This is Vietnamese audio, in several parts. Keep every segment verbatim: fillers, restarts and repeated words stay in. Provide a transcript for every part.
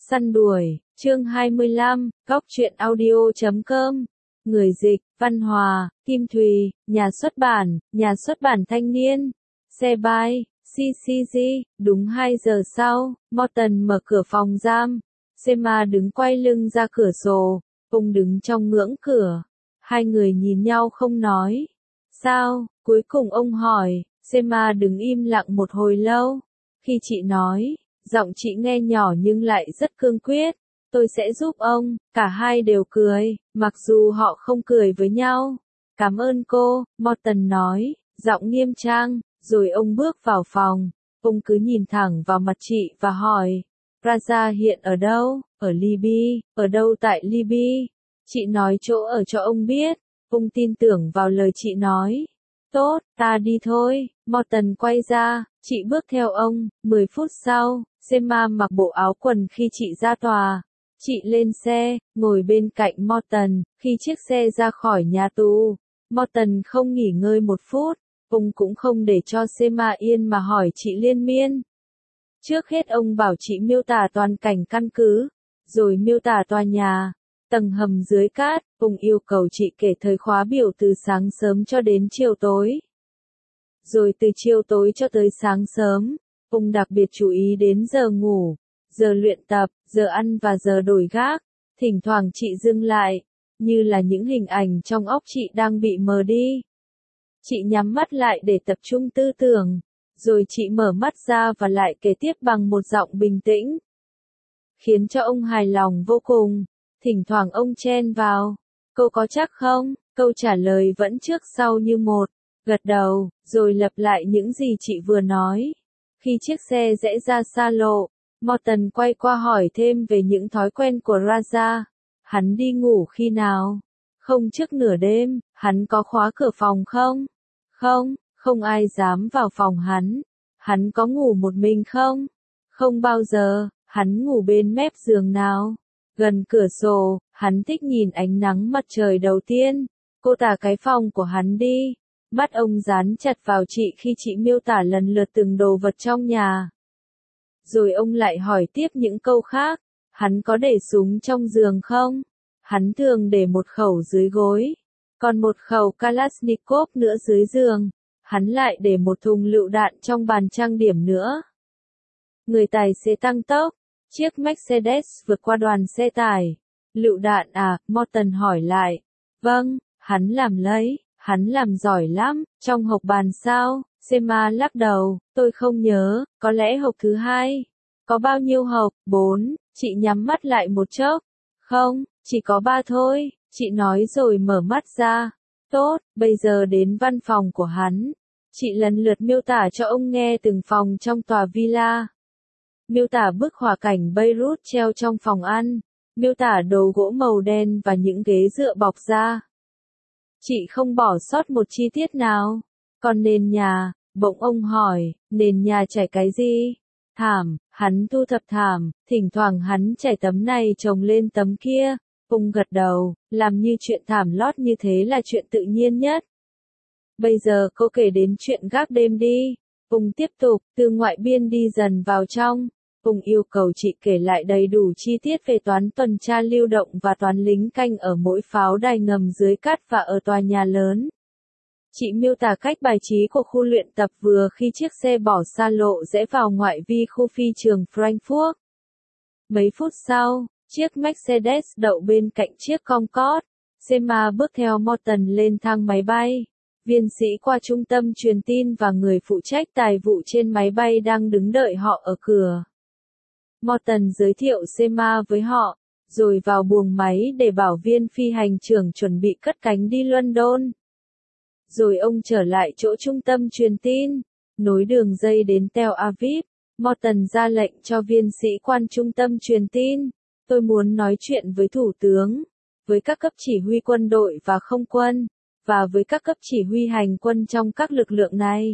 Săn đuổi, chương hai mươi lăm, góc truyện audio chấm com. Người dịch, Văn Hòa, Kim Thùy, nhà xuất bản, nhà xuất bản Thanh Niên. Xe bay, xê xê giê, đúng hai giờ sau, Morton mở cửa phòng giam. Sema đứng quay lưng ra cửa sổ, ông đứng trong ngưỡng cửa. Hai người nhìn nhau không nói. Sao? Cuối cùng ông hỏi. Sema đứng im lặng một hồi lâu. Khi chị nói, giọng chị nghe nhỏ nhưng lại rất cương quyết. Tôi sẽ giúp ông. Cả hai đều cười, mặc dù họ không cười với nhau. Cảm ơn cô, Morton nói, giọng nghiêm trang. Rồi ông bước vào phòng. Ông cứ nhìn thẳng vào mặt chị và hỏi. Raja hiện ở đâu? Ở Libya. Ở đâu tại Libya? Chị nói chỗ ở cho ông biết. Ông tin tưởng vào lời chị nói. Tốt, ta đi thôi. Morton quay ra, chị bước theo ông. Mười phút sau, Sema mặc bộ áo quần khi chị ra tòa. Chị lên xe, ngồi bên cạnh Morton. Khi chiếc xe ra khỏi nhà tù, Morton không nghỉ ngơi một phút. Ông cũng không để cho Sema yên mà hỏi chị liên miên. Trước hết ông bảo chị miêu tả toàn cảnh căn cứ, rồi miêu tả tòa nhà, tầng hầm dưới cát. Ông yêu cầu chị kể thời khóa biểu từ sáng sớm cho đến chiều tối. Rồi từ chiều tối cho tới sáng sớm, ông đặc biệt chú ý đến giờ ngủ, giờ luyện tập, giờ ăn và giờ đổi gác. Thỉnh thoảng chị dừng lại, như là những hình ảnh trong óc chị đang bị mờ đi. Chị nhắm mắt lại để tập trung tư tưởng, rồi chị mở mắt ra và lại kể tiếp bằng một giọng bình tĩnh, khiến cho ông hài lòng vô cùng. Thỉnh thoảng ông chen vào, câu có chắc không? Câu trả lời vẫn trước sau như một, gật đầu, rồi lặp lại những gì chị vừa nói. Khi chiếc xe rẽ ra xa lộ, Morton quay qua hỏi thêm về những thói quen của Raja. Hắn đi ngủ khi nào? Không trước nửa đêm. Hắn có khóa cửa phòng không? Không, không ai dám vào phòng hắn. Hắn có ngủ một mình không? Không bao giờ. Hắn ngủ bên mép giường nào? Gần cửa sổ. Hắn thích nhìn ánh nắng mặt trời đầu tiên. Cô tả cái phòng của hắn đi. Mắt ông dán chặt vào chị khi chị miêu tả lần lượt từng đồ vật trong nhà. Rồi ông lại hỏi tiếp những câu khác. Hắn có để súng trong giường không? Hắn thường để một khẩu dưới gối, còn một khẩu Kalashnikov nữa dưới giường. Hắn lại để một thùng lựu đạn trong bàn trang điểm nữa. Người tài xế tăng tốc. Chiếc Mercedes vượt qua đoàn xe tải. Lựu đạn à? Morton hỏi lại. Vâng, hắn làm lấy. Hắn làm giỏi lắm. Trong hộp bàn sao? Sema lắc đầu. Tôi không nhớ. Có lẽ hộp thứ hai. Có bao nhiêu hộp? Bốn. Chị nhắm mắt lại một chốc. Không, chỉ có ba thôi. Chị nói rồi mở mắt ra. Tốt, bây giờ đến văn phòng của hắn. Chị lần lượt miêu tả cho ông nghe từng phòng trong tòa villa. Miêu tả bức họa cảnh Beirut treo trong phòng ăn. Miêu tả đồ gỗ màu đen và những ghế dựa bọc da. Chị không bỏ sót một chi tiết nào. Còn nền nhà, bỗng ông hỏi, nền nhà trải cái gì? Thảm. Hắn thu thập thảm, thỉnh thoảng hắn trải tấm này chồng lên tấm kia. Ông gật đầu, làm như chuyện thảm lót như thế là chuyện tự nhiên nhất. Bây giờ cô kể đến chuyện gác đêm đi. Ông tiếp tục, từ ngoại biên đi dần vào trong. Ông yêu cầu chị kể lại đầy đủ chi tiết về toán tuần tra lưu động và toán lính canh ở mỗi pháo đài ngầm dưới cát và ở tòa nhà lớn. Chị miêu tả cách bài trí của khu luyện tập vừa khi chiếc xe bỏ xa lộ rẽ vào ngoại vi khu phi trường Frankfurt. Mấy phút sau, chiếc Mercedes đậu bên cạnh chiếc Concorde. Sema bước theo Morton lên thang máy bay. Viên sĩ qua trung tâm truyền tin và người phụ trách tài vụ trên máy bay đang đứng đợi họ ở cửa. Morton giới thiệu Sema với họ, rồi vào buồng máy để bảo viên phi hành trưởng chuẩn bị cất cánh đi London. Rồi ông trở lại chỗ trung tâm truyền tin, nối đường dây đến Tel Aviv. Morton ra lệnh cho viên sĩ quan trung tâm truyền tin. Tôi muốn nói chuyện với thủ tướng, với các cấp chỉ huy quân đội và không quân, và với các cấp chỉ huy hành quân trong các lực lượng này.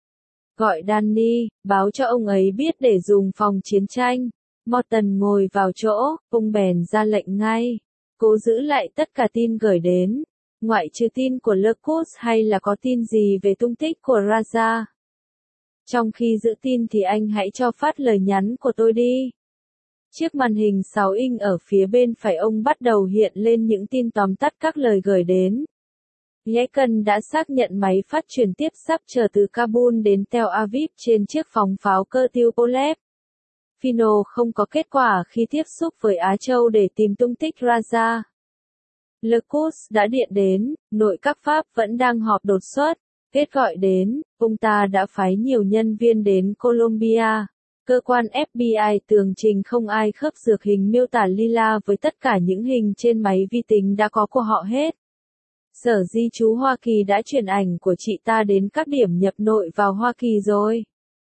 Gọi Danny, báo cho ông ấy biết để dùng phòng chiến tranh. Morton ngồi vào chỗ, ông bèn ra lệnh ngay. Cố giữ lại tất cả tin gửi đến. Ngoại trừ tin của Lecus hay là có tin gì về tung tích của Raja. Trong khi giữ tin thì anh hãy cho phát lời nhắn của tôi đi. Chiếc màn hình sáu inch ở phía bên phải ông bắt đầu hiện lên những tin tóm tắt các lời gửi đến. Yelken đã xác nhận máy phát truyền tiếp sắp trở từ Kabul đến Tel Aviv trên chiếc phóng pháo cơ tiêu Polep. Fino không có kết quả khi tiếp xúc với Á Châu để tìm tung tích Raja. Le Quds đã điện đến, nội các Pháp vẫn đang họp đột xuất. Kết gọi đến, ông ta đã phái nhiều nhân viên đến Colombia. Cơ quan ép bê i tường trình không ai khớp dược hình miêu tả Lila với tất cả những hình trên máy vi tính đã có của họ hết. Sở Di trú Hoa Kỳ đã chuyển ảnh của chị ta đến các điểm nhập nội vào Hoa Kỳ rồi.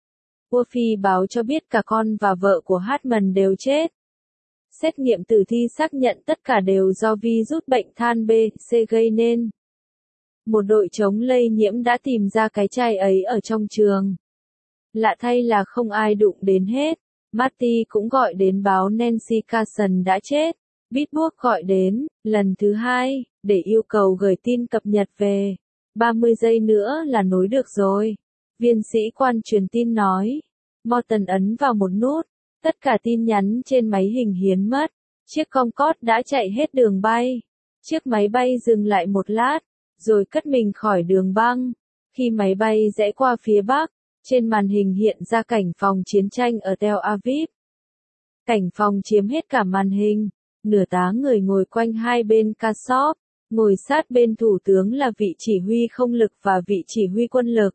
Wolfe báo cho biết cả con và vợ của Hartman đều chết. Xét nghiệm tử thi xác nhận tất cả đều do virus bệnh than B, C gây nên. Một đội chống lây nhiễm đã tìm ra cái chai ấy ở trong trường. Lạ thay là không ai đụng đến hết. Marty cũng gọi đến báo Nancy Carson đã chết. Pittsburgh gọi đến, lần thứ hai, để yêu cầu gửi tin cập nhật về. ba mươi giây nữa là nối được rồi. Viên sĩ quan truyền tin nói. Morton ấn vào một nút. Tất cả tin nhắn trên máy hình hiến mất. Chiếc Concorde đã chạy hết đường bay. Chiếc máy bay dừng lại một lát, rồi cất mình khỏi đường băng. Khi máy bay rẽ qua phía bắc, trên màn hình hiện ra cảnh phòng chiến tranh ở Tel Aviv. Cảnh phòng chiếm hết cả màn hình. Nửa tá người ngồi quanh hai bên Kasov, ngồi sát bên thủ tướng là vị chỉ huy không lực và vị chỉ huy quân lực.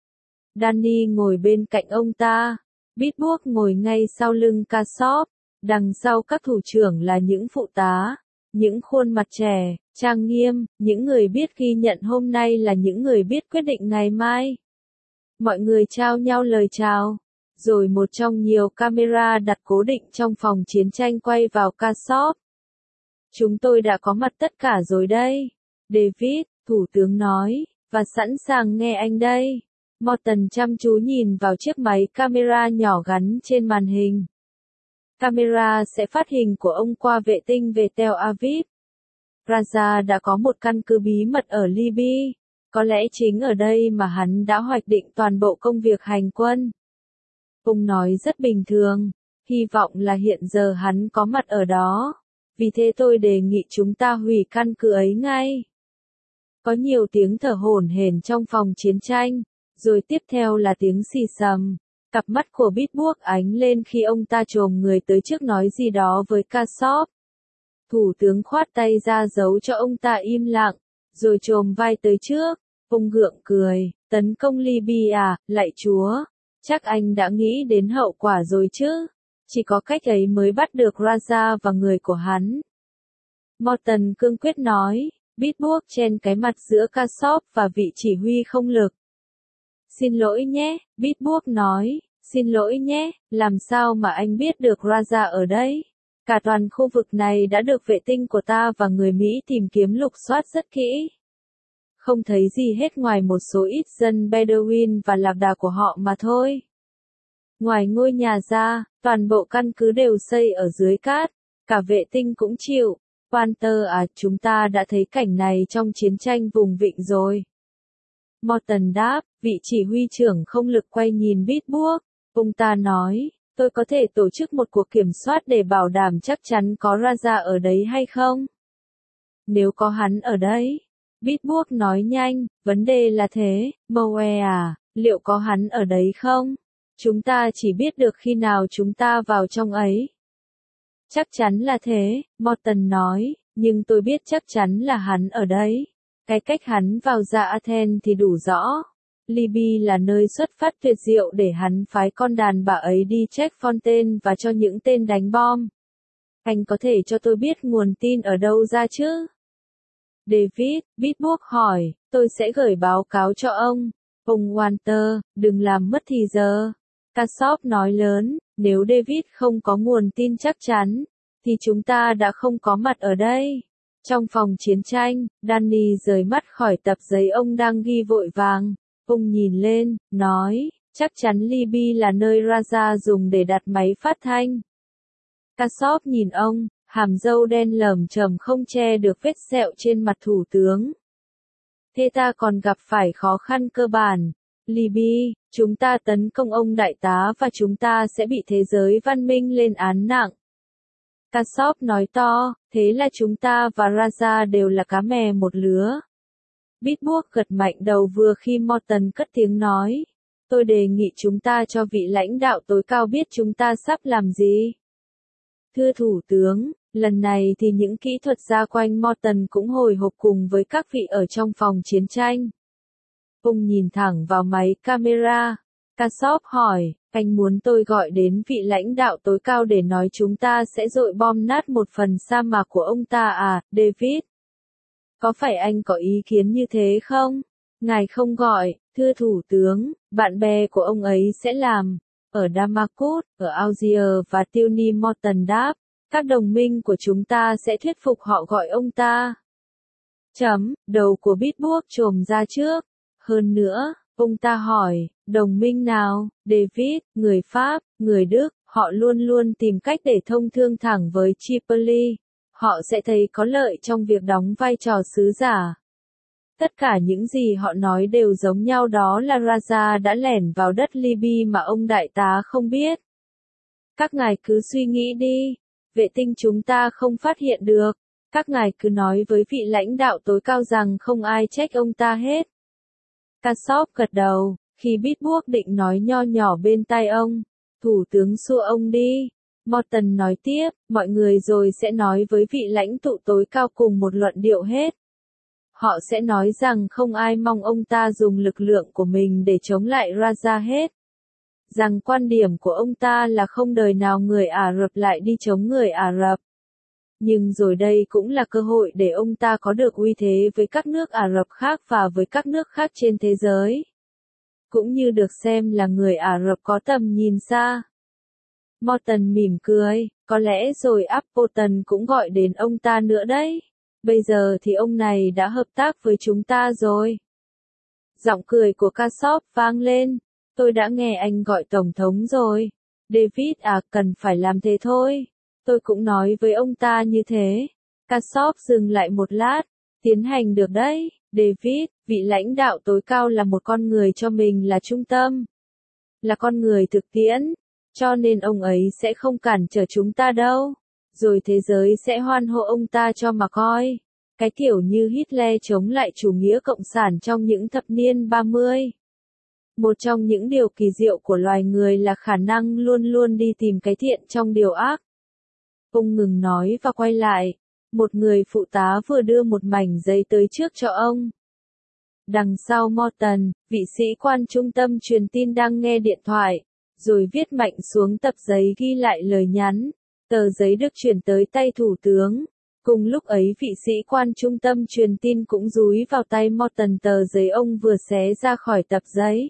Danny ngồi bên cạnh ông ta. Pittsburgh ngồi ngay sau lưng Kasov. Đằng sau các thủ trưởng là những phụ tá, những khuôn mặt trẻ, trang nghiêm, những người biết ghi nhận hôm nay là những người biết quyết định ngày mai. Mọi người trao nhau lời chào. Rồi một trong nhiều camera đặt cố định trong phòng chiến tranh quay vào Kasov. Chúng tôi đã có mặt tất cả rồi đây. David, thủ tướng nói, và sẵn sàng nghe anh đây. Morton chăm chú nhìn vào chiếc máy camera nhỏ gắn trên màn hình. Camera sẽ phát hình của ông qua vệ tinh về Tel Aviv. Raja đã có một căn cứ bí mật ở Libya. Có lẽ chính ở đây mà hắn đã hoạch định toàn bộ công việc hành quân. Ông nói rất bình thường, hy vọng là hiện giờ hắn có mặt ở đó. Vì thế tôi đề nghị chúng ta hủy căn cứ ấy ngay. Có nhiều tiếng thở hổn hển trong phòng chiến tranh, rồi tiếp theo là tiếng xì xầm. Cặp mắt của Pittsburgh ánh lên khi ông ta chồm người tới trước nói gì đó với Kasov. Thủ tướng khoát tay ra dấu cho ông ta im lặng, rồi chồm vai tới trước. Ông gượng cười, tấn công Libya à, lạy Chúa. Chắc anh đã nghĩ đến hậu quả rồi chứ. Chỉ có cách ấy mới bắt được Raja và người của hắn. Morton cương quyết nói, Pittsburgh chen cái mặt giữa Kasov và vị chỉ huy không lực. Xin lỗi nhé, Pittsburgh nói, xin lỗi nhé, làm sao mà anh biết được Raja ở đây? Cả toàn khu vực này đã được vệ tinh của ta và người Mỹ tìm kiếm lục soát rất kỹ. Không thấy gì hết ngoài một số ít dân Bedouin và lạc đà của họ mà thôi. Ngoài ngôi nhà ra, toàn bộ căn cứ đều xây ở dưới cát, cả vệ tinh cũng chịu. Walter à, chúng ta đã thấy cảnh này trong chiến tranh vùng vịnh rồi. Morton đáp, vị chỉ huy trưởng không lực quay nhìn Pittsburgh. Ông ta nói, tôi có thể tổ chức một cuộc kiểm soát để bảo đảm chắc chắn có Raja ở đấy hay không? Nếu có hắn ở đấy. Pittsburgh nói nhanh, vấn đề là thế, Moe à, liệu có hắn ở đấy không? Chúng ta chỉ biết được khi nào chúng ta vào trong ấy. Chắc chắn là thế, Morton nói, nhưng tôi biết chắc chắn là hắn ở đấy. Cái cách hắn vào ra Athens thì đủ rõ. Libya là nơi xuất phát tuyệt diệu để hắn phái con đàn bà ấy đi check Fontaine và cho những tên đánh bom. Anh có thể cho tôi biết nguồn tin ở đâu ra chứ? David, Pittsburgh hỏi, tôi sẽ gửi báo cáo cho ông. Ông Walter, đừng làm mất thì giờ. Kasov nói lớn, nếu David không có nguồn tin chắc chắn, thì chúng ta đã không có mặt ở đây. Trong phòng chiến tranh, Danny rời mắt khỏi tập giấy ông đang ghi vội vàng. Ông nhìn lên, nói, chắc chắn Libya là nơi Raja dùng để đặt máy phát thanh. Kasov nhìn ông, hàm râu đen lởm chởm không che được vết sẹo trên mặt thủ tướng. Thế ta còn gặp phải khó khăn cơ bản. Libya, chúng ta tấn công ông đại tá và chúng ta sẽ bị thế giới văn minh lên án nặng. Kasop nói to, thế là chúng ta và Raja đều là cá mè một lứa. Bitburg gật mạnh đầu vừa khi Morton cất tiếng nói. Tôi đề nghị chúng ta cho vị lãnh đạo tối cao biết chúng ta sắp làm gì. Thưa Thủ tướng, lần này thì những kỹ thuật gia quanh Morton cũng hồi hộp cùng với các vị ở trong phòng chiến tranh. Ông nhìn thẳng vào máy camera. Kasop hỏi, anh muốn tôi gọi đến vị lãnh đạo tối cao để nói chúng ta sẽ dội bom nát một phần sa mạc của ông ta à, David? Có phải anh có ý kiến như thế không? Ngài không gọi, thưa Thủ tướng, bạn bè của ông ấy sẽ làm. Ở Damascus, ở Algier và Tunis Morton đáp, các đồng minh của chúng ta sẽ thuyết phục họ gọi ông ta. Chấm, đầu của Bitburg trồm ra trước. Hơn nữa, ông ta hỏi, đồng minh nào? David, người Pháp, người Đức, họ luôn luôn tìm cách để thông thương thẳng với Tripoli. Họ sẽ thấy có lợi trong việc đóng vai trò sứ giả. Tất cả những gì họ nói đều giống nhau, đó là Raja đã lẻn vào đất Libya mà ông đại tá không biết. Các ngài cứ suy nghĩ đi, vệ tinh chúng ta không phát hiện được. Các ngài cứ nói với vị lãnh đạo tối cao rằng không ai trách ông ta hết. Kasop gật đầu, khi Bitburg định nói nho nhỏ bên tai ông, Thủ tướng xua ông đi. Morton nói tiếp, mọi người rồi sẽ nói với vị lãnh tụ tối cao cùng một luận điệu hết. Họ sẽ nói rằng không ai mong ông ta dùng lực lượng của mình để chống lại Raja hết. Rằng quan điểm của ông ta là không đời nào người Ả Rập lại đi chống người Ả Rập. Nhưng rồi đây cũng là cơ hội để ông ta có được uy thế với các nước Ả Rập khác và với các nước khác trên thế giới. Cũng như được xem là người Ả Rập có tầm nhìn xa. Morton mỉm cười, có lẽ rồi Appleton cũng gọi đến ông ta nữa đấy. Bây giờ thì ông này đã hợp tác với chúng ta rồi. Giọng cười của Kasop vang lên. Tôi đã nghe anh gọi Tổng thống rồi. David à, cần phải làm thế thôi. Tôi cũng nói với ông ta như thế. Kasop dừng lại một lát. Tiến hành được đấy, David, vị lãnh đạo tối cao là một con người cho mình là trung tâm. Là con người thực tiễn. Cho nên ông ấy sẽ không cản trở chúng ta đâu. Rồi thế giới sẽ hoan hô ông ta cho mà coi. Cái kiểu như Hitler chống lại chủ nghĩa cộng sản trong những thập niên ba mươi. Một trong những điều kỳ diệu của loài người là khả năng luôn luôn đi tìm cái thiện trong điều ác. Ông ngừng nói và quay lại. Một người phụ tá vừa đưa một mảnh giấy tới trước cho ông. Đằng sau Morton, vị sĩ quan trung tâm truyền tin đang nghe điện thoại, rồi viết mạnh xuống tập giấy ghi lại lời nhắn. Tờ giấy được chuyển tới tay thủ tướng. Cùng lúc ấy vị sĩ quan trung tâm truyền tin cũng dúi vào tay Morton tờ giấy ông vừa xé ra khỏi tập giấy.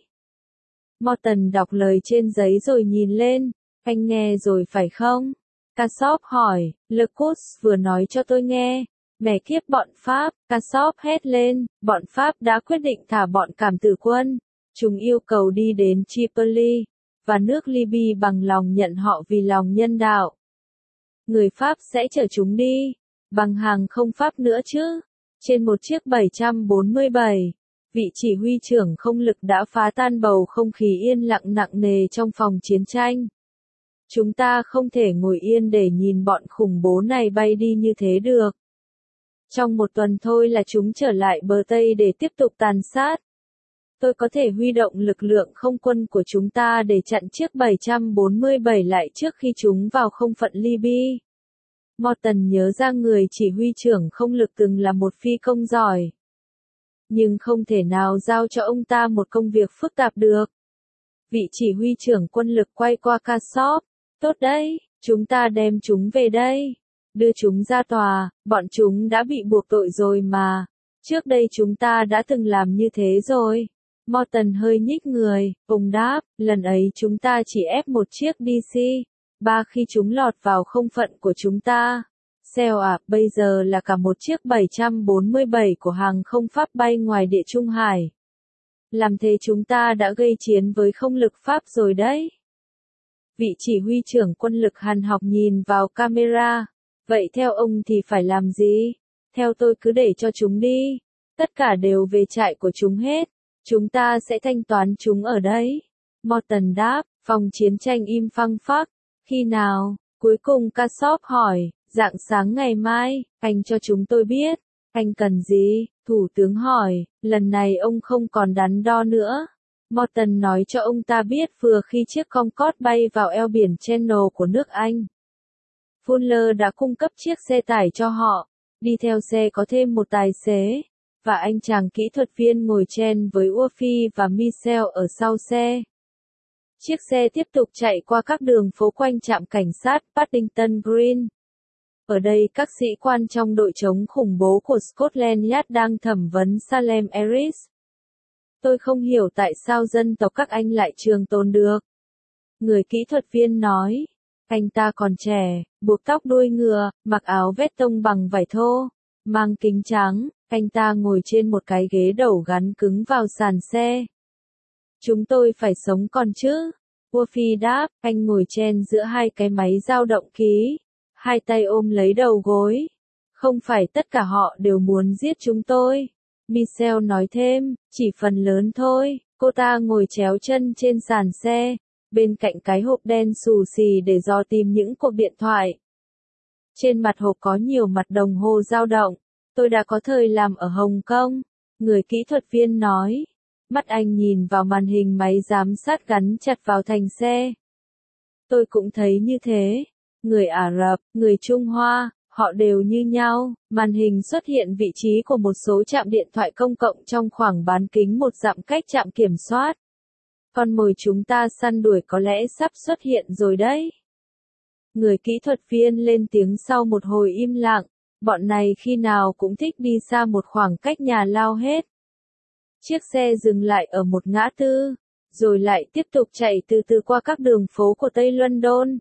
Morton đọc lời trên giấy rồi nhìn lên. Anh nghe rồi phải không? Kasop hỏi. Lecousse vừa nói cho tôi nghe. Mẹ kiếp bọn Pháp, Kasop hét lên. Bọn Pháp đã quyết định thả bọn cảm tử quân. Chúng yêu cầu đi đến Tripoli. Và nước Libya bằng lòng nhận họ vì lòng nhân đạo. Người Pháp sẽ chở chúng đi. Bằng hàng không Pháp nữa chứ. Trên một chiếc bảy trăm bốn mươi bảy. Vị chỉ huy trưởng không lực đã phá tan bầu không khí yên lặng nặng nề trong phòng chiến tranh. Chúng ta không thể ngồi yên để nhìn bọn khủng bố này bay đi như thế được. Trong một tuần thôi là chúng trở lại bờ Tây để tiếp tục tàn sát. Tôi có thể huy động lực lượng không quân của chúng ta để chặn chiếc bảy trăm bốn mươi bảy lại trước khi chúng vào không phận Libya. Morton nhớ ra người chỉ huy trưởng không lực từng là một phi công giỏi. Nhưng không thể nào giao cho ông ta một công việc phức tạp được. Vị chỉ huy trưởng quân lực quay qua Kasop. Tốt đấy, chúng ta đem chúng về đây. Đưa chúng ra tòa, bọn chúng đã bị buộc tội rồi mà. Trước đây chúng ta đã từng làm như thế rồi. Morton hơi nhích người, ông đáp, lần ấy chúng ta chỉ ép một chiếc đê xê ba khi chúng lọt vào không phận của chúng ta. Xèo à, bây giờ là cả một chiếc bảy trăm bốn mươi bảy của hàng không Pháp bay ngoài địa Trung Hải. Làm thế chúng ta đã gây chiến với không lực Pháp rồi đấy. Vị chỉ huy trưởng quân lực hàn học nhìn vào camera. Vậy theo ông thì phải làm gì? Theo tôi cứ để cho chúng đi. Tất cả đều về trại của chúng hết. Chúng ta sẽ thanh toán chúng ở đấy. Morton đáp, phòng chiến tranh im phăng phắc. Khi nào? Cuối cùng Kasop hỏi, rạng sáng ngày mai, anh cho chúng tôi biết. Anh cần gì? Thủ tướng hỏi, lần này ông không còn đắn đo nữa. Morton nói cho ông ta biết vừa khi chiếc Concorde bay vào eo biển Channel của nước Anh. Fuller đã cung cấp chiếc xe tải cho họ. Đi theo xe có thêm một tài xế. Và anh chàng kỹ thuật viên ngồi chen với Wolfie và Michelle ở sau xe. Chiếc xe tiếp tục chạy qua các đường phố quanh trạm cảnh sát Paddington Green. Ở đây các sĩ quan trong đội chống khủng bố của Scotland Yard đang thẩm vấn Salem Eris. Tôi không hiểu tại sao dân tộc các anh lại trường tồn được. Người kỹ thuật viên nói. Anh ta còn trẻ, buộc tóc đuôi ngựa, mặc áo vest tông bằng vải thô, mang kính trắng, anh ta ngồi trên một cái ghế đầu gắn cứng vào sàn xe. Chúng tôi phải sống còn chứ? Wolfie đáp, anh ngồi chen giữa hai cái máy dao động ký, hai tay ôm lấy đầu gối. Không phải tất cả họ đều muốn giết chúng tôi. Michelle nói thêm, chỉ phần lớn thôi. Cô ta ngồi chéo chân trên sàn xe, bên cạnh cái hộp đen xù xì để dò tìm những cuộc điện thoại. Trên mặt hộp có nhiều mặt đồng hồ dao động. Tôi đã có thời làm ở Hồng Kông. Người kỹ thuật viên nói. Mắt anh nhìn vào màn hình máy giám sát gắn chặt vào thành xe. Tôi cũng thấy như thế. Người Ả Rập, người Trung Hoa, họ đều như nhau. Màn hình xuất hiện vị trí của một số trạm điện thoại công cộng trong khoảng bán kính một dặm cách trạm kiểm soát. Con mồi chúng ta săn đuổi có lẽ sắp xuất hiện rồi đấy. Người kỹ thuật viên lên tiếng sau một hồi im lặng. Bọn này khi nào cũng thích đi xa một khoảng cách nhà lao hết. Chiếc xe dừng lại ở một ngã tư, rồi lại tiếp tục chạy từ từ qua các đường phố của Tây London.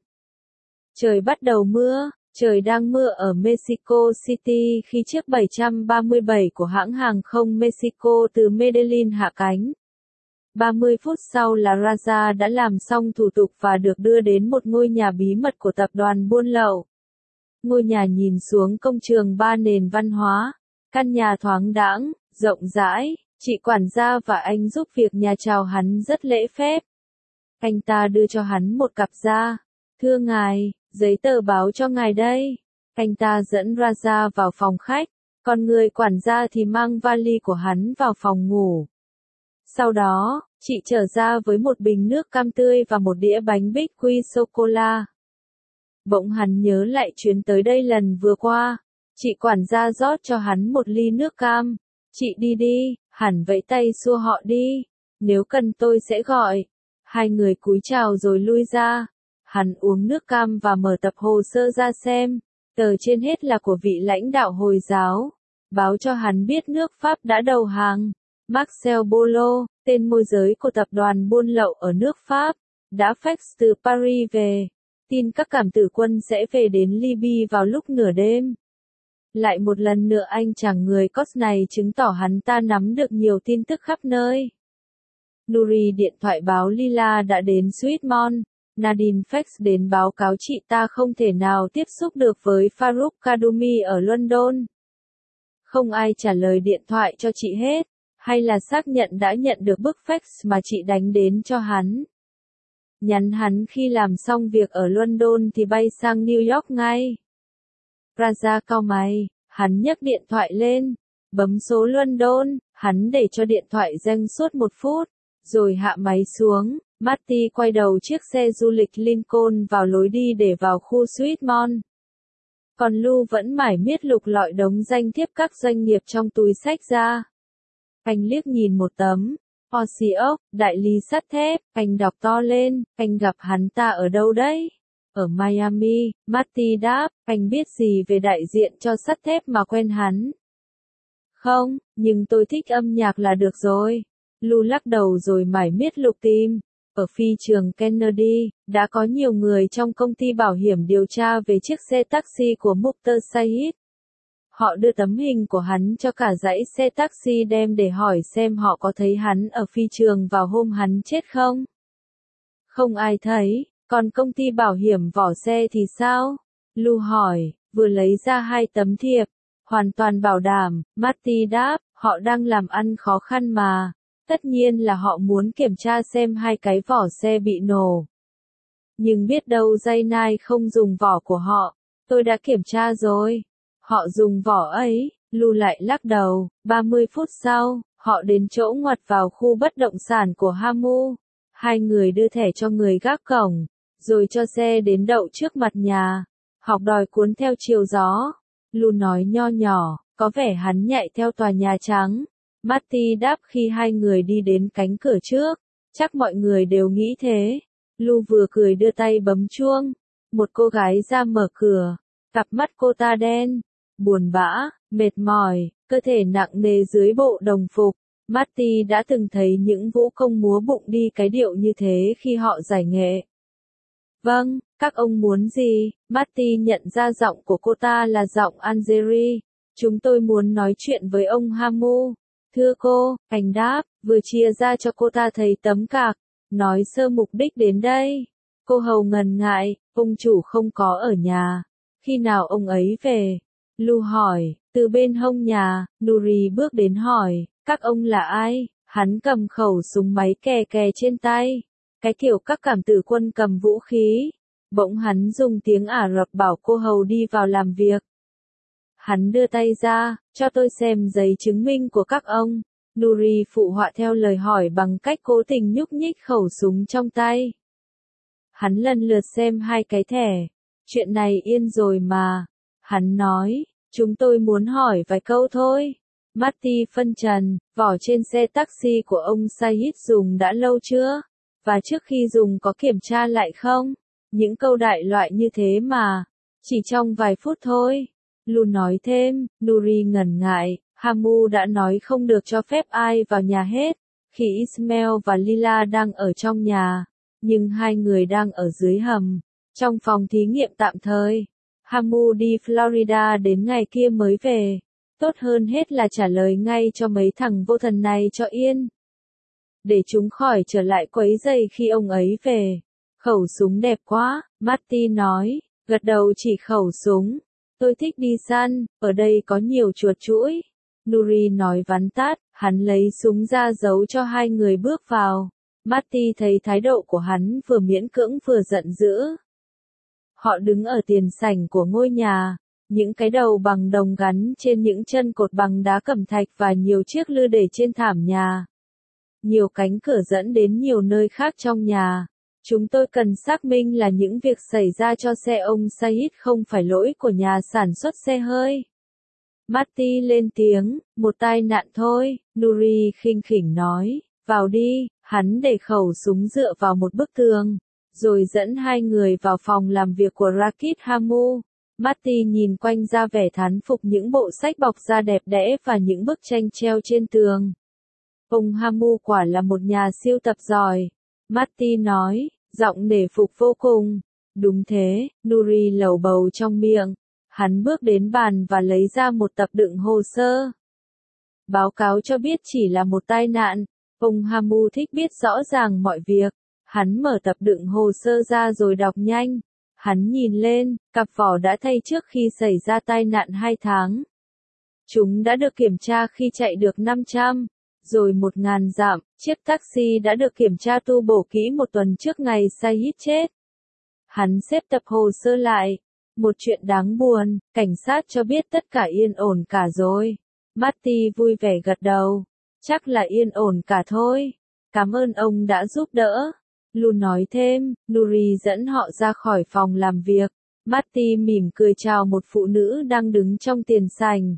Trời bắt đầu mưa, trời đang mưa ở Mexico City khi chiếc bảy ba bảy của hãng hàng không Mexico từ Medellin hạ cánh. ba mươi phút sau là Raja đã làm xong thủ tục và được đưa đến một ngôi nhà bí mật của tập đoàn buôn lậu. Ngôi nhà nhìn xuống công trường ba nền văn hóa, căn nhà thoáng đãng, rộng rãi, chị quản gia và anh giúp việc nhà chào hắn rất lễ phép. Anh ta đưa cho hắn một cặp da. Thưa ngài, giấy tờ báo cho ngài đây. Anh ta dẫn Raja vào phòng khách, còn người quản gia thì mang vali của hắn vào phòng ngủ. Sau đó, chị trở ra với một bình nước cam tươi và một đĩa bánh bích quy sô-cô-la. Bỗng hắn nhớ lại chuyến tới đây lần vừa qua. Chị quản gia rót cho hắn một ly nước cam. Chị đi đi, hắn vẫy tay xua họ đi. Nếu cần tôi sẽ gọi. Hai người cúi chào rồi lui ra. Hắn uống nước cam và mở tập hồ sơ ra xem. Tờ trên hết là của vị lãnh đạo Hồi giáo. Báo cho hắn biết nước Pháp đã đầu hàng. Marcel Bolo, tên môi giới của tập đoàn buôn lậu ở nước Pháp, đã fax từ Paris về. Tin các cảm tử quân sẽ về đến Libya vào lúc nửa đêm. Lại một lần nữa anh chàng người Cos này chứng tỏ hắn ta nắm được nhiều tin tức khắp nơi. Nuri điện thoại báo Lila đã đến Sweetmon. Nadine fax đến báo cáo chị ta không thể nào tiếp xúc được với Farouk Kadumi ở London. Không ai trả lời điện thoại cho chị hết, hay là xác nhận đã nhận được bức fax mà chị đánh đến cho hắn. Nhắn hắn khi làm xong việc ở London thì bay sang New York ngay. Raja cau mày, hắn nhấc điện thoại lên, bấm số London, hắn để cho điện thoại reng suốt một phút, rồi hạ máy xuống. Marty quay đầu chiếc xe du lịch Lincoln vào lối đi để vào khu Sweetmon. Còn Lu vẫn mải miết lục lọi đống danh thiếp các doanh nghiệp trong túi xách ra. Anh liếc nhìn một tấm. Oceoc, đại lý sắt thép, anh đọc to lên, anh gặp hắn ta ở đâu đấy? Ở Miami, Marty đáp, anh biết gì về đại diện cho sắt thép mà quen hắn? Không, nhưng tôi thích âm nhạc là được rồi. Lu lắc đầu rồi mải miết lục tìm. Ở phi trường Kennedy, đã có nhiều người trong công ty bảo hiểm điều tra về chiếc xe taxi của Mukhtar Said. Họ đưa tấm hình của hắn cho cả dãy xe taxi đem để hỏi xem họ có thấy hắn ở phi trường vào hôm hắn chết không. Không ai thấy, còn công ty bảo hiểm vỏ xe thì sao? Lu hỏi, vừa lấy ra hai tấm thiệp. Hoàn toàn bảo đảm, Marty đáp, họ đang làm ăn khó khăn mà. Tất nhiên là họ muốn kiểm tra xem hai cái vỏ xe bị nổ. Nhưng biết đâu dây nai không dùng vỏ của họ. Tôi đã kiểm tra rồi. Họ dùng vỏ ấy. Lu lại lắc đầu. ba mươi phút sau, họ đến chỗ ngoặt vào khu bất động sản của Hamu. Hai người đưa thẻ cho người gác cổng, rồi cho xe đến đậu trước mặt nhà. Học đòi cuốn theo chiều gió. Lu nói nho nhỏ, có vẻ hắn nhạy theo tòa nhà trắng. Marty đáp khi hai người đi đến cánh cửa trước. Chắc mọi người đều nghĩ thế. Lu vừa cười đưa tay bấm chuông. Một cô gái ra mở cửa. Cặp mắt cô ta đen, buồn bã, mệt mỏi, cơ thể nặng nề dưới bộ đồng phục. Marty đã từng thấy những vũ công múa bụng đi cái điệu như thế khi họ giải nghệ. Vâng, các ông muốn gì? Marty nhận ra giọng của cô ta là giọng Algeria. Chúng tôi muốn nói chuyện với ông Hamu. Thưa cô, anh đáp, vừa chia ra cho cô ta thấy tấm cạc, nói sơ mục đích đến đây. Cô hầu ngần ngại, ông chủ không có ở nhà. Khi nào ông ấy về? Lu hỏi, từ bên hông nhà. Nuri bước đến hỏi, các ông là ai? Hắn cầm khẩu súng máy kè kè trên tay. Cái kiểu các cảm tử quân cầm vũ khí. Bỗng hắn dùng tiếng Ả Rập bảo cô hầu đi vào làm việc. Hắn đưa tay ra, cho tôi xem giấy chứng minh của các ông. Nuri phụ họa theo lời hỏi bằng cách cố tình nhúc nhích khẩu súng trong tay. Hắn lần lượt xem hai cái thẻ. Chuyện này yên rồi mà. Hắn nói, chúng tôi muốn hỏi vài câu thôi. Marty phân trần, vỏ trên xe taxi của ông Said dùng đã lâu chưa? Và trước khi dùng có kiểm tra lại không? Những câu đại loại như thế mà. Chỉ trong vài phút thôi. Lu nói thêm, Nuri ngần ngại, Hamu đã nói không được cho phép ai vào nhà hết. Khi Ismail và Lila đang ở trong nhà. Nhưng hai người đang ở dưới hầm. Trong phòng thí nghiệm tạm thời. Hamu đi Florida đến ngày kia mới về. Tốt hơn hết là trả lời ngay cho mấy thằng vô thần này cho yên. Để chúng khỏi trở lại quấy rầy khi ông ấy về. Khẩu súng đẹp quá, Marty nói, gật đầu chỉ khẩu súng. Tôi thích đi săn, ở đây có nhiều chuột chũi. Nuri nói vắn tắt, hắn lấy súng ra giấu cho hai người bước vào. Marty thấy thái độ của hắn vừa miễn cưỡng vừa giận dữ. Họ đứng ở tiền sảnh của ngôi nhà, những cái đầu bằng đồng gắn trên những chân cột bằng đá cẩm thạch và nhiều chiếc lư để trên thảm nhà. Nhiều cánh cửa dẫn đến nhiều nơi khác trong nhà. Chúng tôi cần xác minh là những việc xảy ra cho xe ông Said không phải lỗi của nhà sản xuất xe hơi. Marty lên tiếng, một tai nạn thôi, Nuri khinh khỉnh nói, vào đi, hắn để khẩu súng dựa vào một bức tường, rồi dẫn hai người vào phòng làm việc của Rakit Hamu. Marty nhìn quanh ra vẻ thán phục những bộ sách bọc da đẹp đẽ và những bức tranh treo trên tường. Ông Hamu quả là một nhà siêu tập giỏi. Marty nói, giọng nể phục vô cùng. Đúng thế, Nuri lầu bầu trong miệng. Hắn bước đến bàn và lấy ra một tập đựng hồ sơ. Báo cáo cho biết chỉ là một tai nạn. Ông Hamu thích biết rõ ràng mọi việc. Hắn mở tập đựng hồ sơ ra rồi đọc nhanh. Hắn nhìn lên, cặp vỏ đã thay trước khi xảy ra tai nạn hai tháng. Chúng đã được kiểm tra khi chạy được năm trăm. Rồi một ngàn dặm, chiếc taxi đã được kiểm tra tu bổ kỹ một tuần trước ngày Said chết. Hắn xếp tập hồ sơ lại. Một chuyện đáng buồn, cảnh sát cho biết tất cả yên ổn cả rồi. Marty vui vẻ gật đầu. Chắc là yên ổn cả thôi. Cảm ơn ông đã giúp đỡ. Lu nói thêm, Nuri dẫn họ ra khỏi phòng làm việc. Marty mỉm cười chào một phụ nữ đang đứng trong tiền sảnh.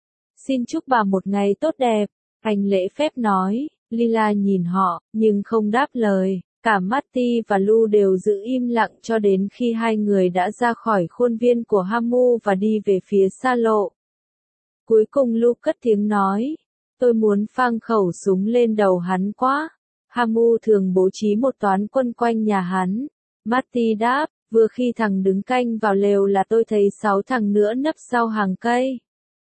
Xin chúc bà một ngày tốt đẹp. Anh lễ phép nói, Lila nhìn họ, nhưng không đáp lời. Cả Marty và Lu đều giữ im lặng cho đến khi hai người đã ra khỏi khuôn viên của Hamu và đi về phía xa lộ. Cuối cùng Lu cất tiếng nói, tôi muốn phang khẩu súng lên đầu hắn quá. Hamu thường bố trí một toán quân quanh nhà hắn. Marty đáp, vừa khi thằng đứng canh vào lều là tôi thấy sáu thằng nữa nấp sau hàng cây.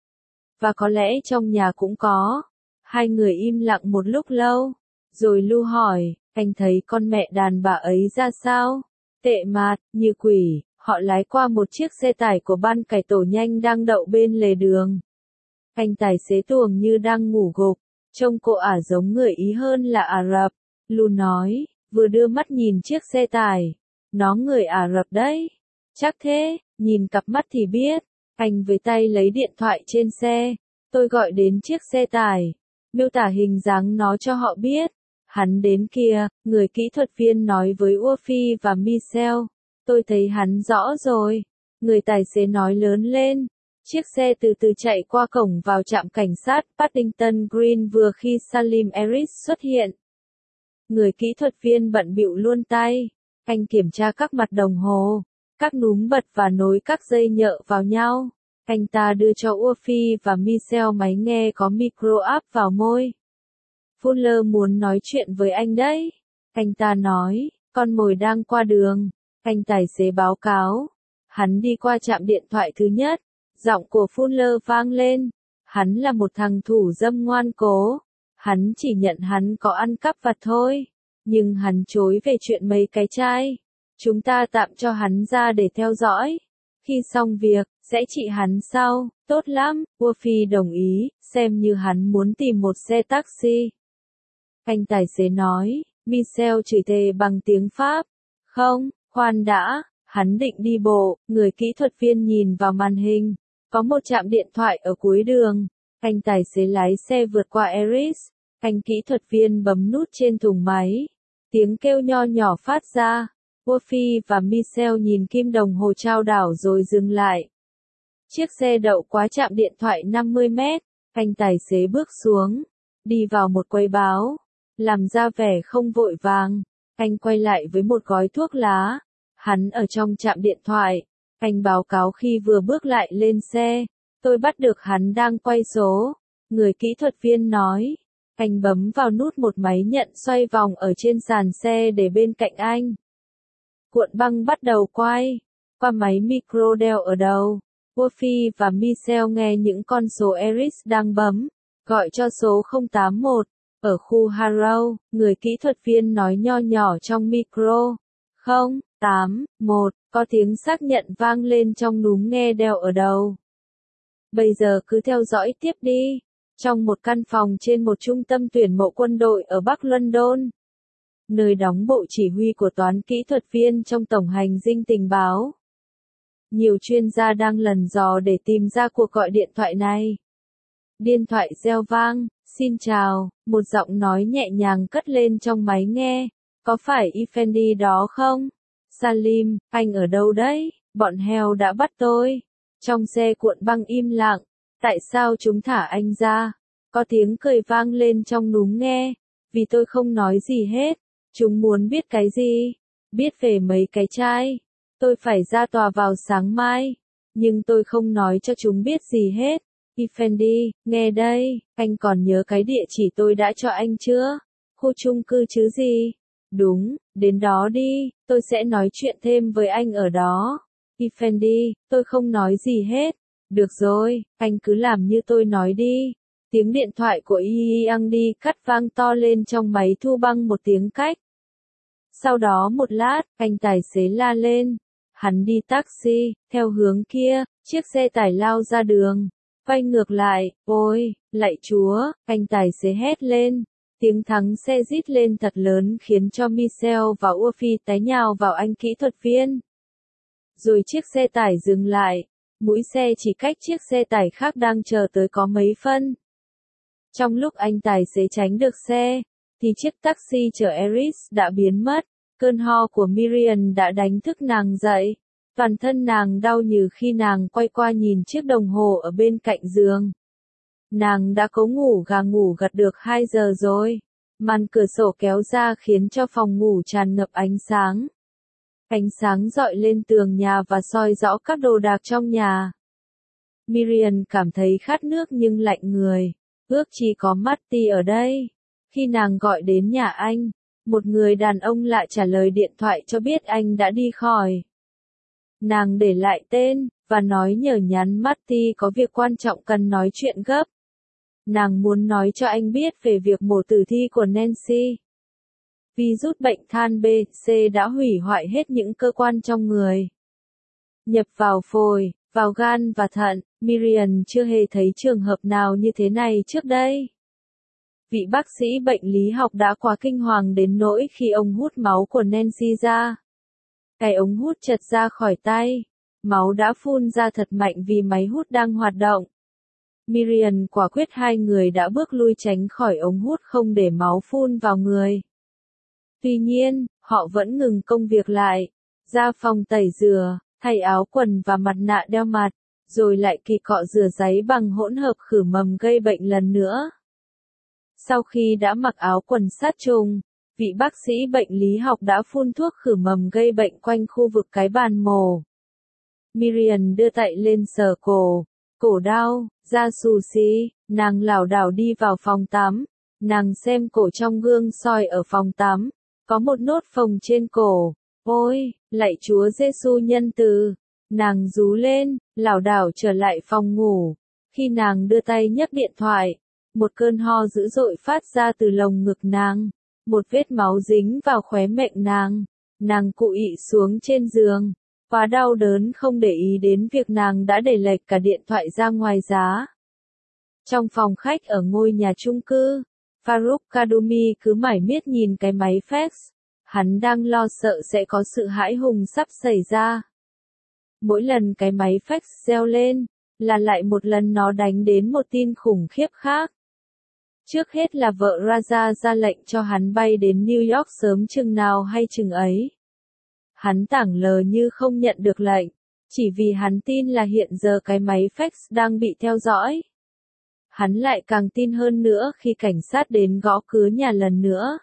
Và có lẽ trong nhà cũng có. Hai người im lặng một lúc lâu. Rồi Lu hỏi, anh thấy con mẹ đàn bà ấy ra sao? Tệ mạt, như quỷ. Họ lái qua một chiếc xe tải của ban cải tổ nhanh đang đậu bên lề đường. Anh tài xế tuồng như đang ngủ gục. Trông cô ả giống người Ý hơn là Ả Rập. Lu nói, vừa đưa mắt nhìn chiếc xe tải. Nó người Ả Rập đấy. Chắc thế, nhìn cặp mắt thì biết. Anh với tay lấy điện thoại trên xe. Tôi gọi đến chiếc xe tải. Miêu tả hình dáng nó cho họ biết. Hắn đến kìa, người kỹ thuật viên nói với Uofi và Michelle. Tôi thấy hắn rõ rồi. Người tài xế nói lớn lên. Chiếc xe từ từ chạy qua cổng vào trạm cảnh sát Paddington Green vừa khi Salim Eris xuất hiện. Người kỹ thuật viên bận bịu luôn tay. Anh kiểm tra các mặt đồng hồ, các núm bật và nối các dây nhợ vào nhau. Anh ta đưa cho Uofi và Michelle máy nghe có micro áp vào môi. Fuller muốn nói chuyện với anh đấy. Anh ta nói, con mồi đang qua đường. Anh tài xế báo cáo. Hắn đi qua trạm điện thoại thứ nhất. Giọng của Fuller vang lên. Hắn là một thằng thủ dâm ngoan cố. Hắn chỉ nhận hắn có ăn cắp vặt thôi. Nhưng hắn chối về chuyện mấy cái chai. Chúng ta tạm cho hắn ra để theo dõi. Khi xong việc, sẽ trị hắn sau. Tốt lắm, Uofi đồng ý, xem như hắn muốn tìm một xe taxi. Anh tài xế nói, Michelle chửi thề bằng tiếng Pháp. Không, khoan đã, hắn định đi bộ, người kỹ thuật viên nhìn vào màn hình. Có một trạm điện thoại ở cuối đường. Anh tài xế lái xe vượt qua Eris. Anh kỹ thuật viên bấm nút trên thùng máy. Tiếng kêu nho nhỏ phát ra. Uofi và Michelle nhìn kim đồng hồ trao đảo rồi dừng lại. Chiếc xe đậu quá trạm điện thoại năm mươi mét. Anh tài xế bước xuống. Đi vào một quầy báo. Làm ra vẻ không vội vàng. Anh quay lại với một gói thuốc lá. Hắn ở trong trạm điện thoại. Anh báo cáo khi vừa bước lại lên xe. Tôi bắt được hắn đang quay số. Người kỹ thuật viên nói. Anh bấm vào nút một máy nhận xoay vòng ở trên sàn xe để bên cạnh anh. Cuộn băng bắt đầu quay. Qua máy micro đeo ở đầu. Uofi và Michelle nghe những con số Eris đang bấm. Gọi cho số không tám một. Ở khu Harrow, người kỹ thuật viên nói nho nhỏ trong micro. không tám một, có tiếng xác nhận vang lên trong núm nghe đeo ở đầu. Bây giờ cứ theo dõi tiếp đi. Trong một căn phòng trên một trung tâm tuyển mộ quân đội ở Bắc London. Nơi đóng bộ chỉ huy của toán kỹ thuật viên trong tổng hành dinh tình báo. Nhiều chuyên gia đang lần dò để tìm ra cuộc gọi điện thoại này. Điện thoại reo vang, xin chào, một giọng nói nhẹ nhàng cất lên trong máy nghe. Có phải Effendi đó không? Salim, anh ở đâu đấy? Bọn heo đã bắt tôi. Trong xe cuộn băng im lặng. Tại sao chúng thả anh ra? Có tiếng cười vang lên trong núm nghe. Vì tôi không nói gì hết. Chúng muốn biết cái gì? Biết về mấy cái chai. Tôi phải ra tòa vào sáng mai. Nhưng tôi không nói cho chúng biết gì hết. Effendi, nghe đây, anh còn nhớ cái địa chỉ tôi đã cho anh chưa? Khu chung cư chứ gì? Đúng, đến đó đi, tôi sẽ nói chuyện thêm với anh ở đó. Effendi, tôi không nói gì hết. Được rồi, anh cứ làm như tôi nói đi. Tiếng điện thoại của Effendi cắt vang to lên trong máy thu băng một tiếng cách. Sau đó một lát, anh tài xế la lên. Hắn đi taxi, theo hướng kia, chiếc xe tải lao ra đường. Quay ngược lại, ôi, lạy chúa, anh tài xế hét lên. Tiếng thắng xe rít lên thật lớn khiến cho Michelle và Uofi té nhào vào anh kỹ thuật viên. Rồi chiếc xe tải dừng lại. Mũi xe chỉ cách chiếc xe tải khác đang chờ tới có mấy phân. Trong lúc anh tài xế tránh được xe, thì chiếc taxi chở Eris đã biến mất. Cơn ho của Miriam đã đánh thức nàng dậy. Toàn thân nàng đau như khi nàng quay qua nhìn chiếc đồng hồ ở bên cạnh giường. Nàng đã cố ngủ gà ngủ gật được hai giờ rồi. Màn cửa sổ kéo ra khiến cho phòng ngủ tràn ngập ánh sáng. Ánh sáng dọi lên tường nhà và soi rõ các đồ đạc trong nhà. Miriam cảm thấy khát nước nhưng lạnh người. Ước chỉ có Marty ở đây. Khi nàng gọi đến nhà anh, một người đàn ông lạ trả lời điện thoại cho biết anh đã đi khỏi. Nàng để lại tên, và nói nhờ nhắn Marty có việc quan trọng cần nói chuyện gấp. Nàng muốn nói cho anh biết về việc mổ tử thi của Nancy. Virus bệnh than B C đã hủy hoại hết những cơ quan trong người. Nhập vào phổi, vào gan và thận, Miriam chưa hề thấy trường hợp nào như thế này trước đây. Vị bác sĩ bệnh lý học đã quá kinh hoàng đến nỗi khi ông hút máu của Nancy ra. Cái ống hút chật ra khỏi tay. Máu đã phun ra thật mạnh vì máy hút đang hoạt động. Miriam quả quyết hai người đã bước lui tránh khỏi ống hút không để máu phun vào người. Tuy nhiên, họ vẫn ngừng công việc lại. Ra phòng tẩy rửa, thay áo quần và mặt nạ đeo mặt, rồi lại kỳ cọ rửa giấy bằng hỗn hợp khử mầm gây bệnh lần nữa. Sau khi đã mặc áo quần sát trùng, vị bác sĩ bệnh lý học đã phun thuốc khử mầm gây bệnh quanh khu vực cái bàn mổ. Miriam đưa tay lên sờ cổ, cổ đau, da xù xí, nàng lảo đảo đi vào phòng tắm. Nàng xem cổ trong gương soi ở phòng tắm, có một nốt phồng trên cổ. Ôi, lạy Chúa Giêsu nhân từ, nàng rú lên, lảo đảo trở lại phòng ngủ. Khi nàng đưa tay nhấc điện thoại, một cơn ho dữ dội phát ra từ lồng ngực nàng, một vết máu dính vào khóe miệng nàng. Nàng cụi xuống trên giường, quá đau đớn không để ý đến việc nàng đã để lệch cả điện thoại ra ngoài giá. Trong phòng khách ở ngôi nhà chung cư, Farouk Kadumi cứ mải miết nhìn cái máy fax. Hắn đang lo sợ sẽ có sự hãi hùng sắp xảy ra. Mỗi lần cái máy fax reo lên, là lại một lần nó đánh đến một tin khủng khiếp khác. Trước hết là vợ Raja ra lệnh cho hắn bay đến New York sớm chừng nào hay chừng ấy. Hắn tảng lờ như không nhận được lệnh, chỉ vì hắn tin là hiện giờ cái máy fax đang bị theo dõi. Hắn lại càng tin hơn nữa khi cảnh sát đến gõ cửa nhà lần nữa.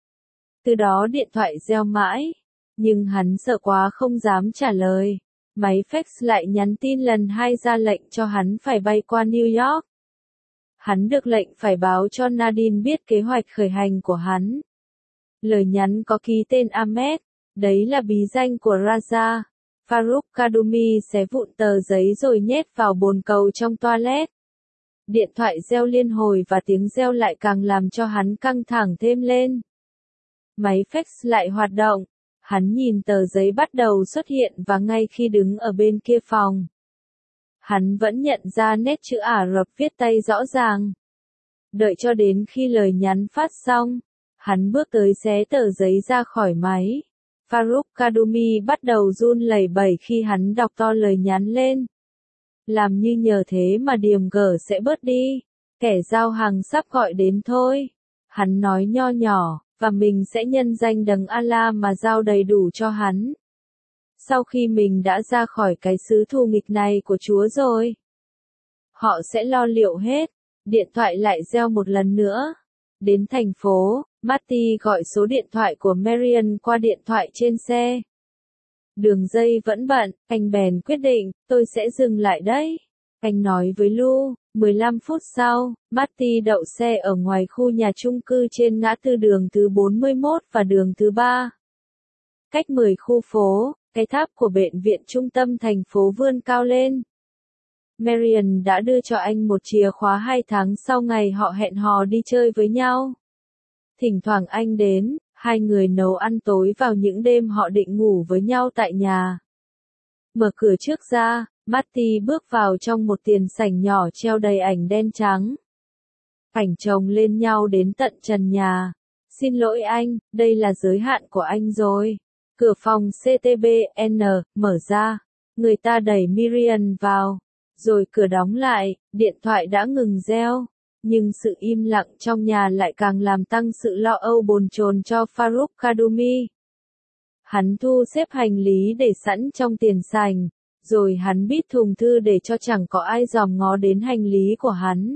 Từ đó điện thoại reo mãi, nhưng hắn sợ quá không dám trả lời. Máy fax lại nhắn tin lần hai ra lệnh cho hắn phải bay qua New York. Hắn được lệnh phải báo cho Nadine biết kế hoạch khởi hành của hắn. Lời nhắn có ký tên Ahmed, đấy là bí danh của Raja. Farouk Kadumi xé vụn tờ giấy rồi nhét vào bồn cầu trong toilet. Điện thoại reo liên hồi và tiếng reo lại càng làm cho hắn căng thẳng thêm lên. Máy fax lại hoạt động. Hắn nhìn tờ giấy bắt đầu xuất hiện và ngay khi đứng ở bên kia phòng, hắn vẫn nhận ra nét chữ Ả Rập viết tay rõ ràng. Đợi cho đến khi lời nhắn phát xong, hắn bước tới xé tờ giấy ra khỏi máy. Farouk Kadumi bắt đầu run lẩy bẩy khi hắn đọc to lời nhắn lên. Làm như nhờ thế mà điềm gở sẽ bớt đi. Kẻ giao hàng sắp gọi đến thôi. Hắn nói nho nhỏ, và mình sẽ nhân danh đấng Allah mà giao đầy đủ cho hắn. Sau khi mình đã ra khỏi cái xứ thù nghịch này của Chúa rồi, họ sẽ lo liệu hết. Điện thoại lại reo một lần nữa. Đến thành phố, Marty gọi số điện thoại của Marian qua điện thoại trên xe. Đường dây vẫn bận, anh bèn quyết định, tôi sẽ dừng lại đấy. Anh nói với Lu. mười lăm phút sau, Marty đậu xe ở ngoài khu nhà chung cư trên ngã tư đường thứ bốn mươi mốt và đường thứ ba. Cách mười khu phố, cái tháp của bệnh viện trung tâm thành phố vươn cao lên. Marian đã đưa cho anh một chìa khóa hai tháng sau ngày họ hẹn hò đi chơi với nhau. Thỉnh thoảng anh đến, hai người nấu ăn tối vào những đêm họ định ngủ với nhau tại nhà. Mở cửa trước ra, Marty bước vào trong một tiền sảnh nhỏ treo đầy ảnh đen trắng. Ảnh chồng lên nhau đến tận trần nhà. Xin lỗi anh, đây là giới hạn của anh rồi. Cửa phòng xê tê bê en mở ra. Người ta đẩy Miriam vào. Rồi cửa đóng lại, điện thoại đã ngừng reo. Nhưng sự im lặng trong nhà lại càng làm tăng sự lo âu bồn chồn cho Farouk Kadumi. Hắn thu xếp hành lý để sẵn trong tiền sảnh. Rồi hắn bít thùng thư để cho chẳng có ai dòm ngó đến hành lý của hắn.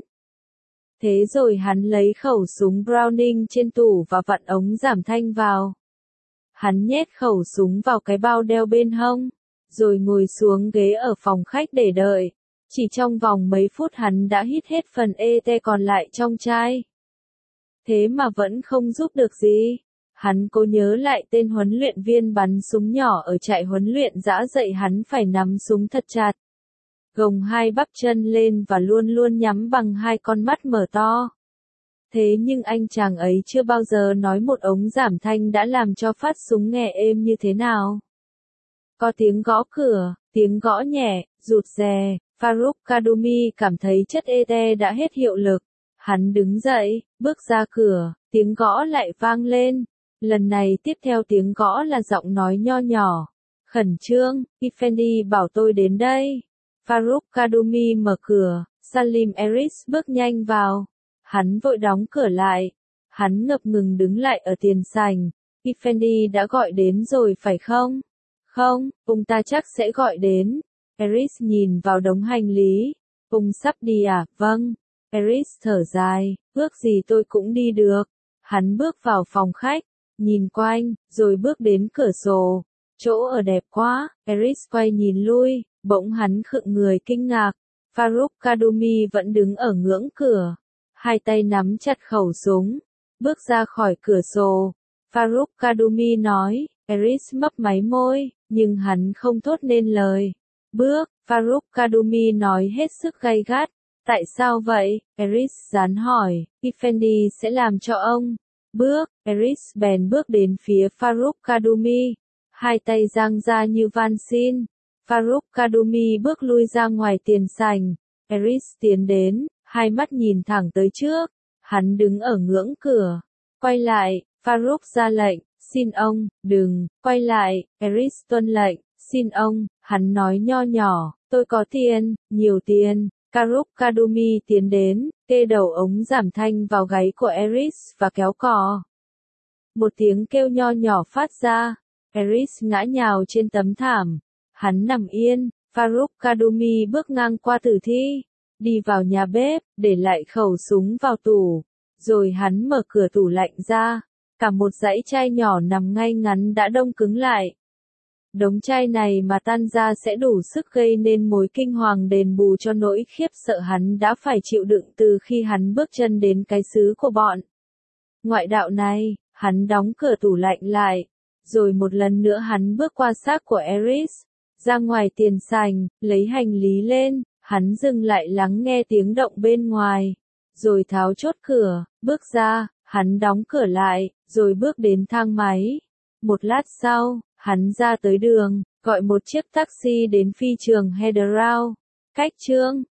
Thế rồi hắn lấy khẩu súng Browning trên tủ và vặn ống giảm thanh vào. Hắn nhét khẩu súng vào cái bao đeo bên hông, rồi ngồi xuống ghế ở phòng khách để đợi. Chỉ trong vòng mấy phút hắn đã hít hết phần e tê còn lại trong chai. Thế mà vẫn không giúp được gì. Hắn cố nhớ lại tên huấn luyện viên bắn súng nhỏ ở trại huấn luyện dã dạy hắn phải nắm súng thật chặt. Gồng hai bắp chân lên và luôn luôn nhắm bằng hai con mắt mở to. Thế nhưng anh chàng ấy chưa bao giờ nói một ống giảm thanh đã làm cho phát súng nghe êm như thế nào. Có tiếng gõ cửa, tiếng gõ nhẹ, rụt rè, Farouk Kadumi cảm thấy chất e tê đã hết hiệu lực. Hắn đứng dậy, bước ra cửa, tiếng gõ lại vang lên. Lần này tiếp theo tiếng gõ là giọng nói nho nhỏ. Khẩn trương, Effendi bảo tôi đến đây. Farouk Kadumi mở cửa, Salim Eris bước nhanh vào. Hắn vội đóng cửa lại. Hắn ngập ngừng đứng lại ở tiền sảnh. Effendi đã gọi đến rồi phải không? Không, ông ta chắc sẽ gọi đến. Eris nhìn vào đống hành lý. Ông sắp đi à? Vâng. Eris thở dài, ước gì tôi cũng đi được. Hắn bước vào phòng khách, nhìn quanh, rồi bước đến cửa sổ. Chỗ ở đẹp quá. Eris quay nhìn lui, bỗng hắn khựng người kinh ngạc. Farouk Kadumi vẫn đứng ở ngưỡng cửa, hai tay nắm chặt khẩu súng, bước ra khỏi cửa sổ. Farouk Kadumi nói, Eris mấp máy môi, nhưng hắn không thốt nên lời. Bước, Farouk Kadumi nói hết sức gay gắt. Tại sao vậy? Eris gián hỏi, Effendi sẽ làm cho ông. Bước, Eris bèn bước đến phía Farouk Kadumi, hai tay dang ra như van xin. Farouk Kadumi bước lui ra ngoài tiền sảnh. Eris tiến đến, hai mắt nhìn thẳng tới trước. Hắn đứng ở ngưỡng cửa. Quay lại, Farouk ra lệnh, xin ông, đừng, quay lại. Eris tuân lệnh, xin ông. Hắn nói nho nhỏ, tôi có tiền, nhiều tiền. Farouk Kadumi tiến đến, kê đầu ống giảm thanh vào gáy của Eris và kéo cò. Một tiếng kêu nho nhỏ phát ra. Eris ngã nhào trên tấm thảm. Hắn nằm yên. Farouk Kadumi bước ngang qua tử thi, đi vào nhà bếp, để lại khẩu súng vào tủ. Rồi hắn mở cửa tủ lạnh ra. Cả một dãy chai nhỏ nằm ngay ngắn đã đông cứng lại. Đống chai này mà tan ra sẽ đủ sức gây nên mối kinh hoàng đền bù cho nỗi khiếp sợ hắn đã phải chịu đựng từ khi hắn bước chân đến cái xứ của bọn ngoại đạo này. Hắn đóng cửa tủ lạnh lại. Rồi một lần nữa hắn bước qua xác của Eris, ra ngoài tiền sảnh, lấy hành lý lên. Hắn dừng lại lắng nghe tiếng động bên ngoài, rồi tháo chốt cửa, bước ra. Hắn đóng cửa lại, rồi bước đến thang máy. Một lát sau, hắn ra tới đường, gọi một chiếc taxi đến phi trường Heathrow. Cách chương